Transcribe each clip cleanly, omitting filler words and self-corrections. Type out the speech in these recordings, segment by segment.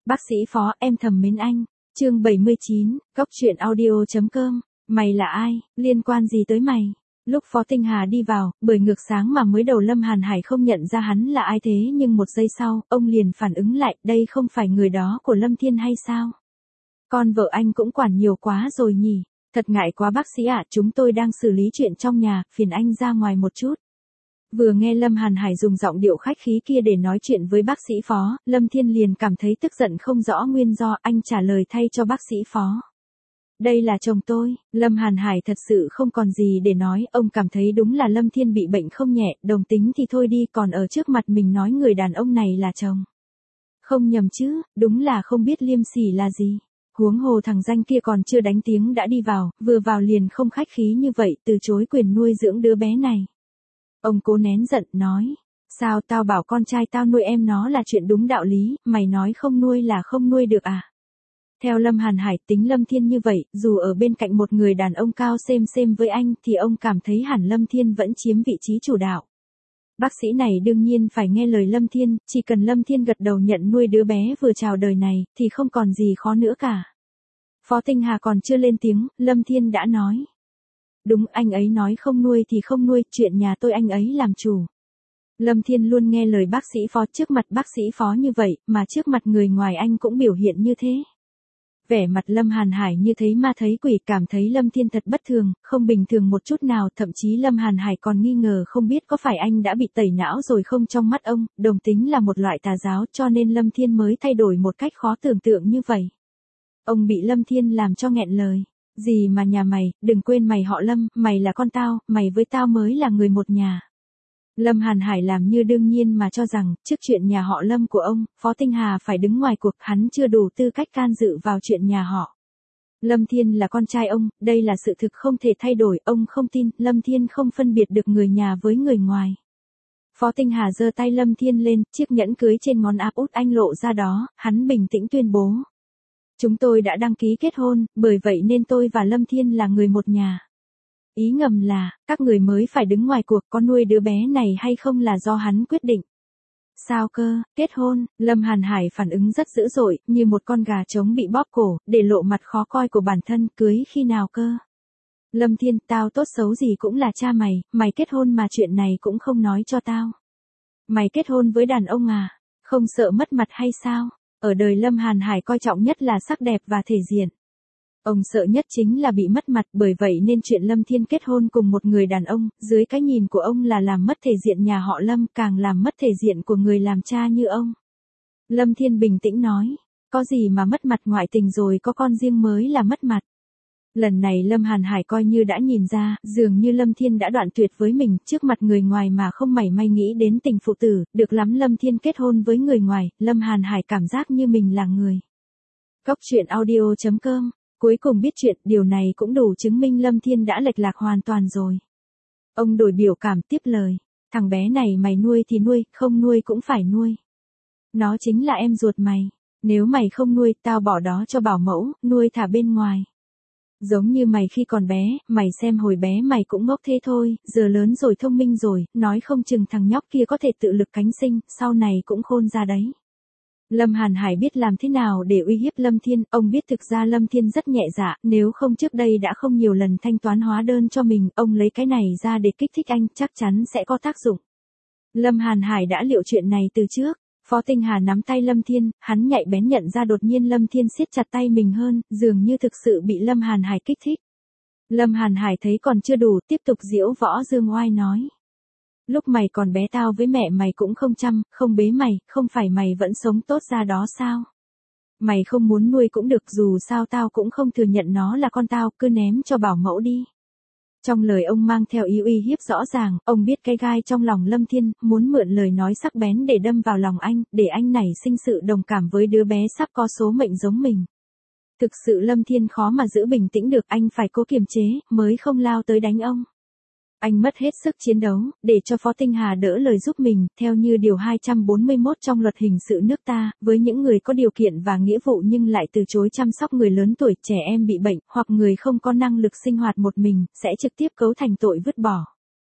Bác sĩ Phó, em thầm mến anh. Chương 79, Cốc truyện audio.com. Mày là ai, liên quan gì tới mày? Lúc Phó Tinh Hà đi vào, bởi ngược sáng mà mới đầu Lâm Hàn Hải không nhận ra hắn là ai thế, nhưng một giây sau, ông liền phản ứng lại, đây không phải người đó của Lâm Thiên hay sao? Con vợ anh cũng quản nhiều quá rồi nhỉ? Thật ngại quá bác sĩ ạ, chúng tôi đang xử lý chuyện trong nhà, phiền anh ra ngoài một chút. Vừa nghe Lâm Hàn Hải dùng giọng điệu khách khí kia để nói chuyện với bác sĩ Phó, Lâm Thiên liền cảm thấy tức giận không rõ nguyên do, anh trả lời thay cho bác sĩ Phó. Đây là chồng tôi. Lâm Hàn Hải thật sự không còn gì để nói, ông cảm thấy đúng là Lâm Thiên bị bệnh không nhẹ, đồng tính thì thôi đi, còn ở trước mặt mình nói người đàn ông này là chồng. Không nhầm chứ, đúng là không biết liêm sỉ là gì. Huống hồ thằng danh kia còn chưa đánh tiếng đã đi vào, vừa vào liền không khách khí như vậy, từ chối quyền nuôi dưỡng đứa bé này. Ông cố nén giận, nói, sao tao bảo con trai tao nuôi em nó là chuyện đúng đạo lý, mày nói không nuôi là không nuôi được à? Theo Lâm Hàn Hải, tính Lâm Thiên như vậy, dù ở bên cạnh một người đàn ông cao xem với anh, thì ông cảm thấy hẳn Lâm Thiên vẫn chiếm vị trí chủ đạo. Bác sĩ này đương nhiên phải nghe lời Lâm Thiên, chỉ cần Lâm Thiên gật đầu nhận nuôi đứa bé vừa chào đời này, thì không còn gì khó nữa cả. Phó Tinh Hà còn chưa lên tiếng, Lâm Thiên đã nói. Đúng, anh ấy nói không nuôi thì không nuôi, chuyện nhà tôi anh ấy làm chủ. Lâm Thiên luôn nghe lời bác sĩ Phó, trước mặt bác sĩ Phó như vậy, mà trước mặt người ngoài anh cũng biểu hiện như thế. Vẻ mặt Lâm Hàn Hải như thấy ma thấy quỷ, cảm thấy Lâm Thiên thật bất thường, không bình thường một chút nào, thậm chí Lâm Hàn Hải còn nghi ngờ không biết có phải anh đã bị tẩy não rồi không. Trong mắt ông, đồng tính là một loại tà giáo, cho nên Lâm Thiên mới thay đổi một cách khó tưởng tượng như vậy. Ông bị Lâm Thiên làm cho nghẹn lời. Gì mà nhà mày, đừng quên mày họ Lâm, mày là con tao, mày với tao mới là người một nhà. Lâm Hàn Hải làm như đương nhiên mà cho rằng, trước chuyện nhà họ Lâm của ông, Phó Tinh Hà phải đứng ngoài cuộc, hắn chưa đủ tư cách can dự vào chuyện nhà họ. Lâm Thiên là con trai ông, đây là sự thực không thể thay đổi, ông không tin, Lâm Thiên không phân biệt được người nhà với người ngoài. Phó Tinh Hà giơ tay Lâm Thiên lên, chiếc nhẫn cưới trên ngón áp út anh lộ ra đó, hắn bình tĩnh tuyên bố. Chúng tôi đã đăng ký kết hôn, bởi vậy nên tôi và Lâm Thiên là người một nhà. Ý ngầm là, các người mới phải đứng ngoài cuộc, có nuôi đứa bé này hay không là do hắn quyết định. Sao cơ, kết hôn? Lâm Hàn Hải phản ứng rất dữ dội, như một con gà trống bị bóp cổ, để lộ mặt khó coi của bản thân, cưới khi nào cơ? Lâm Thiên, tao tốt xấu gì cũng là cha mày, mày kết hôn mà chuyện này cũng không nói cho tao. Mày kết hôn với đàn ông à? Không sợ mất mặt hay sao? Ở đời Lâm Hàn Hải coi trọng nhất là sắc đẹp và thể diện. Ông sợ nhất chính là bị mất mặt, bởi vậy nên chuyện Lâm Thiên kết hôn cùng một người đàn ông, dưới cái nhìn của ông là làm mất thể diện nhà họ Lâm, càng làm mất thể diện của người làm cha như ông. Lâm Thiên bình tĩnh nói, có gì mà mất mặt, ngoại tình rồi có con riêng mới là mất mặt. Lần này Lâm Hàn Hải coi như đã nhìn ra, dường như Lâm Thiên đã đoạn tuyệt với mình, trước mặt người ngoài mà không mảy may nghĩ đến tình phụ tử, được lắm Lâm Thiên kết hôn với người ngoài, Lâm Hàn Hải cảm giác như mình là người. Cốc truyện audio.com. Cuối cùng biết chuyện, điều này cũng đủ chứng minh Lâm Thiên đã lệch lạc hoàn toàn rồi. Ông đổi biểu cảm tiếp lời, thằng bé này mày nuôi thì nuôi, không nuôi cũng phải nuôi. Nó chính là em ruột mày, nếu mày không nuôi, tao bỏ đó cho bảo mẫu, nuôi thả bên ngoài. Giống như mày khi còn bé, mày xem hồi bé mày cũng ngốc thế thôi, giờ lớn rồi thông minh rồi, nói không chừng thằng nhóc kia có thể tự lực cánh sinh, sau này cũng khôn ra đấy. Lâm Hàn Hải biết làm thế nào để uy hiếp Lâm Thiên, ông biết thực ra Lâm Thiên rất nhẹ dạ, nếu không trước đây đã không nhiều lần thanh toán hóa đơn cho mình, ông lấy cái này ra để kích thích anh, chắc chắn sẽ có tác dụng. Lâm Hàn Hải đã liệu chuyện này từ trước. Phó Tinh Hà nắm tay Lâm Thiên, hắn nhạy bén nhận ra đột nhiên Lâm Thiên siết chặt tay mình hơn, dường như thực sự bị Lâm Hàn Hải kích thích. Lâm Hàn Hải thấy còn chưa đủ, tiếp tục diễu võ dương oai nói. Lúc mày còn bé tao với mẹ mày cũng không chăm, không bế mày, không phải mày vẫn sống tốt ra đó sao? Mày không muốn nuôi cũng được, dù sao tao cũng không thừa nhận nó là con tao, cứ ném cho bảo mẫu đi. Trong lời ông mang theo ý uy hiếp rõ ràng, ông biết cái gai trong lòng Lâm Thiên, muốn mượn lời nói sắc bén để đâm vào lòng anh, để anh nảy sinh sự đồng cảm với đứa bé sắp có số mệnh giống mình. Thực sự Lâm Thiên khó mà giữ bình tĩnh được, anh phải cố kiềm chế, mới không lao tới đánh ông. Anh mất hết sức chiến đấu, để cho Phó Tinh Hà đỡ lời giúp mình, theo như điều 241 trong luật hình sự nước ta, với những người có điều kiện và nghĩa vụ nhưng lại từ chối chăm sóc người lớn tuổi, trẻ em bị bệnh, hoặc người không có năng lực sinh hoạt một mình, sẽ trực tiếp cấu thành tội vứt bỏ.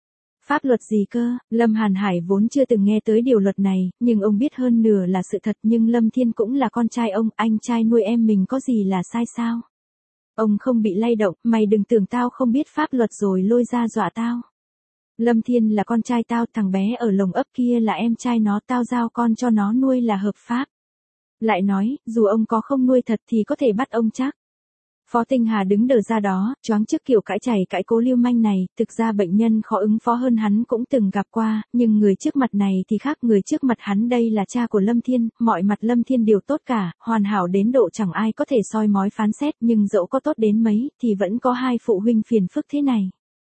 Pháp luật gì cơ? Lâm Hàn Hải vốn chưa từng nghe tới điều luật này, nhưng ông biết hơn nửa là sự thật, nhưng Lâm Thiên cũng là con trai ông, anh trai nuôi em mình có gì là sai sao? Ông không bị lay động, mày đừng tưởng tao không biết pháp luật rồi lôi ra dọa tao. Lâm Thiên là con trai tao, thằng bé ở lồng ấp kia là em trai nó, tao giao con cho nó nuôi là hợp pháp. Lại nói, dù ông có không nuôi thật thì có thể bắt ông chắc. Phó Tinh Hà đứng đờ ra đó, choáng trước kiểu cãi chảy cãi cố lưu manh này, thực ra bệnh nhân khó ứng phó hơn hắn cũng từng gặp qua, nhưng người trước mặt này thì khác, người trước mặt hắn đây là cha của Lâm Thiên, mọi mặt Lâm Thiên đều tốt cả, hoàn hảo đến độ chẳng ai có thể soi mói phán xét, nhưng dẫu có tốt đến mấy, thì vẫn có hai phụ huynh phiền phức thế này.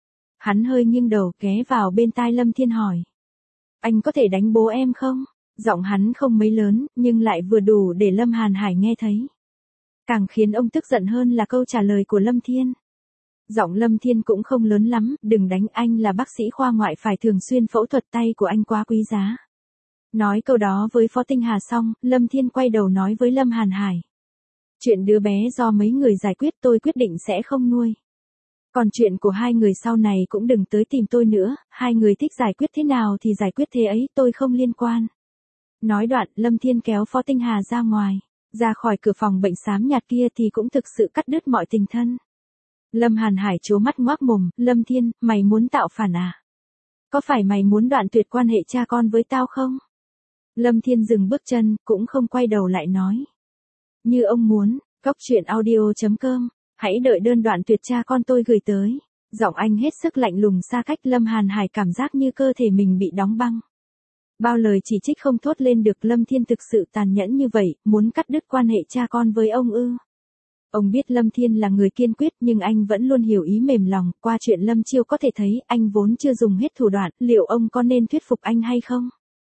Hắn hơi nghiêng đầu ghé vào bên tai Lâm Thiên hỏi. Anh có thể đánh bố em không? Giọng hắn không mấy lớn, nhưng lại vừa đủ để Lâm Hàn Hải nghe thấy. Càng khiến ông tức giận hơn là câu trả lời của Lâm Thiên. Giọng Lâm Thiên cũng không lớn lắm, đừng đánh, anh là bác sĩ khoa ngoại phải thường xuyên phẫu thuật, tay của anh quá quý giá. Nói câu đó với Phó Tinh Hà xong, Lâm Thiên quay đầu nói với Lâm Hàn Hải. Chuyện đứa bé do mấy người giải quyết, tôi quyết định sẽ không nuôi. Còn chuyện của hai người sau này cũng đừng tới tìm tôi nữa, hai người thích giải quyết thế nào thì giải quyết thế ấy, tôi không liên quan. Nói đoạn, Lâm Thiên kéo Phó Tinh Hà ra ngoài. Ra khỏi cửa phòng bệnh xám nhạt kia thì cũng thực sự cắt đứt mọi tình thân. Lâm Hàn Hải trố mắt ngoác mồm, Lâm Thiên, mày muốn tạo phản à? Có phải mày muốn đoạn tuyệt quan hệ cha con với tao không? Lâm Thiên dừng bước chân, cũng không quay đầu lại nói. Như ông muốn, goctruyện.audio.com, hãy đợi đơn đoạn tuyệt cha con tôi gửi tới. Giọng anh hết sức lạnh lùng xa cách, Lâm Hàn Hải cảm giác như cơ thể mình bị đóng băng. Bao lời chỉ trích không thốt lên được, Lâm Thiên thực sự tàn nhẫn như vậy, muốn cắt đứt quan hệ cha con với ông ư. Ông biết Lâm Thiên là người kiên quyết, nhưng anh vẫn luôn hiểu ý mềm lòng, qua chuyện Lâm Chiêu có thể thấy, anh vốn chưa dùng hết thủ đoạn, liệu ông có nên thuyết phục anh hay không?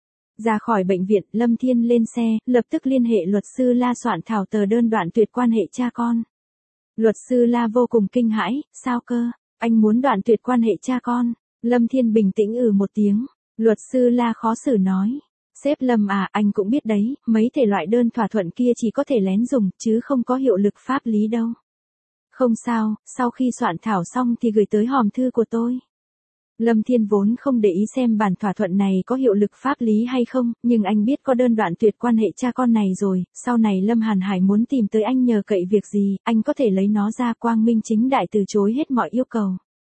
Ra khỏi bệnh viện, Lâm Thiên lên xe, lập tức liên hệ luật sư La soạn thảo tờ đơn đoạn tuyệt quan hệ cha con. Luật sư La vô cùng kinh hãi, sao cơ, anh muốn đoạn tuyệt quan hệ cha con? Lâm Thiên bình tĩnh một tiếng. Luật sư La khó xử nói. Sếp Lâm à, anh cũng biết đấy, mấy thể loại đơn thỏa thuận kia chỉ có thể lén dùng, chứ không có hiệu lực pháp lý đâu. Không sao, sau khi soạn thảo xong thì gửi tới hòm thư của tôi. Lâm Thiên vốn không để ý xem bản thỏa thuận này có hiệu lực pháp lý hay không, nhưng anh biết có đơn đoạn tuyệt quan hệ cha con này rồi, sau này Lâm Hàn Hải muốn tìm tới anh nhờ cậy việc gì, anh có thể lấy nó ra, quang minh chính đại từ chối hết mọi yêu cầu.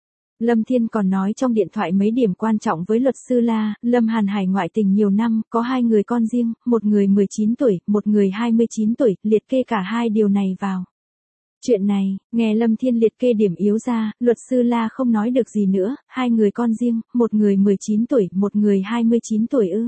Lâm Thiên còn nói trong điện thoại mấy điểm quan trọng với luật sư La, Lâm Hàn Hải ngoại tình nhiều năm, có hai người con riêng, một người 19 tuổi, một người 29 tuổi, liệt kê cả hai điều này vào. Chuyện này, nghe Lâm Thiên liệt kê điểm yếu ra, luật sư La không nói được gì nữa, hai người con riêng, một người 19 tuổi, một người 29 tuổi ư.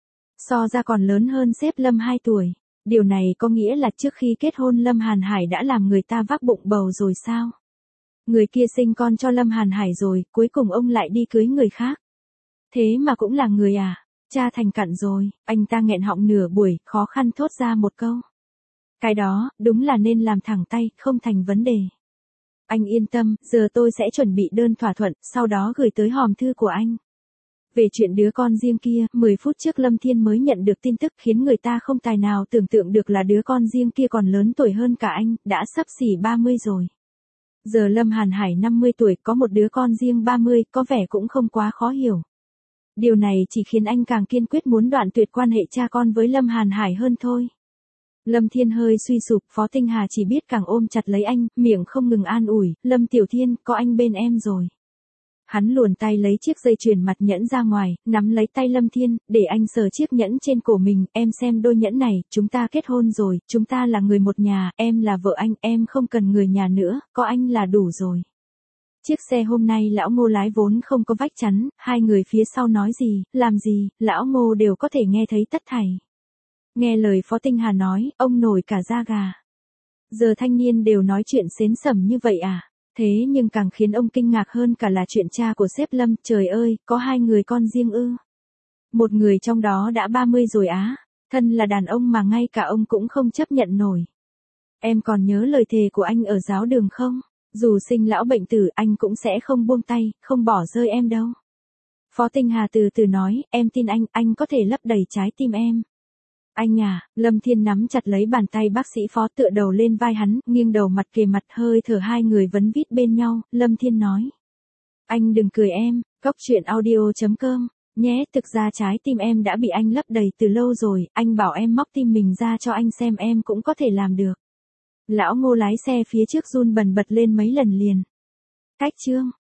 So ra còn lớn hơn sếp Lâm 2 tuổi. Điều này có nghĩa là trước khi kết hôn Lâm Hàn Hải đã làm người ta vác bụng bầu rồi sao? Người kia sinh con cho Lâm Hàn Hải rồi, cuối cùng ông lại đi cưới người khác. Thế mà cũng là người à? Cha thành cặn rồi, anh ta nghẹn họng nửa buổi, khó khăn thốt ra một câu. Cái đó, đúng là nên làm thẳng tay, không thành vấn đề. Anh yên tâm, giờ tôi sẽ chuẩn bị đơn thỏa thuận, sau đó gửi tới hòm thư của anh. Về chuyện đứa con riêng kia, 10 phút trước Lâm Thiên mới nhận được tin tức khiến người ta không tài nào tưởng tượng được là đứa con riêng kia còn lớn tuổi hơn cả anh, đã sắp xỉ 30 rồi. Giờ Lâm Hàn Hải 50 tuổi có một đứa con riêng 30, có vẻ cũng không quá khó hiểu. Điều này chỉ khiến anh càng kiên quyết muốn đoạn tuyệt quan hệ cha con với Lâm Hàn Hải hơn thôi. Lâm Thiên hơi suy sụp, Phó Tinh Hà chỉ biết càng ôm chặt lấy anh, miệng không ngừng an ủi, Lâm Tiểu Thiên, có anh bên em rồi. Hắn luồn tay lấy chiếc dây chuyền mặt nhẫn ra ngoài, nắm lấy tay Lâm Thiên, để anh sờ chiếc nhẫn trên cổ mình, em xem đôi nhẫn này, chúng ta kết hôn rồi, chúng ta là người một nhà, em là vợ anh, em không cần người nhà nữa, có anh là đủ rồi. Chiếc xe hôm nay lão Ngô lái vốn không có vách chắn, hai người phía sau nói gì, làm gì, lão Ngô đều có thể nghe thấy tất thảy. Nghe lời Phó Tinh Hà nói, ông nổi cả da gà. Giờ thanh niên đều nói chuyện xến xẩm như vậy à? Thế nhưng càng khiến ông kinh ngạc hơn cả là chuyện cha của sếp Lâm, trời ơi, có hai người con riêng ư. Một người trong đó đã 30 rồi á, thân là đàn ông mà ngay cả ông cũng không chấp nhận nổi. Em còn nhớ lời thề của anh ở giáo đường không? Dù sinh lão bệnh tử anh cũng sẽ không buông tay, không bỏ rơi em đâu. Phó Tinh Hà từ từ nói, em tin anh có thể lấp đầy trái tim em. Anh à, Lâm Thiên nắm chặt lấy bàn tay bác sĩ Phó tựa đầu lên vai hắn, nghiêng đầu mặt kề mặt hơi thở hai người vấn vít bên nhau, Lâm Thiên nói. Anh đừng cười em, cóc truyện audio.com. Nhé, thực ra trái tim em đã bị anh lấp đầy từ lâu rồi, anh bảo em móc tim mình ra cho anh xem em cũng có thể làm được. Lão Ngô lái xe phía trước run bần bật lên mấy lần liền. Cách chương.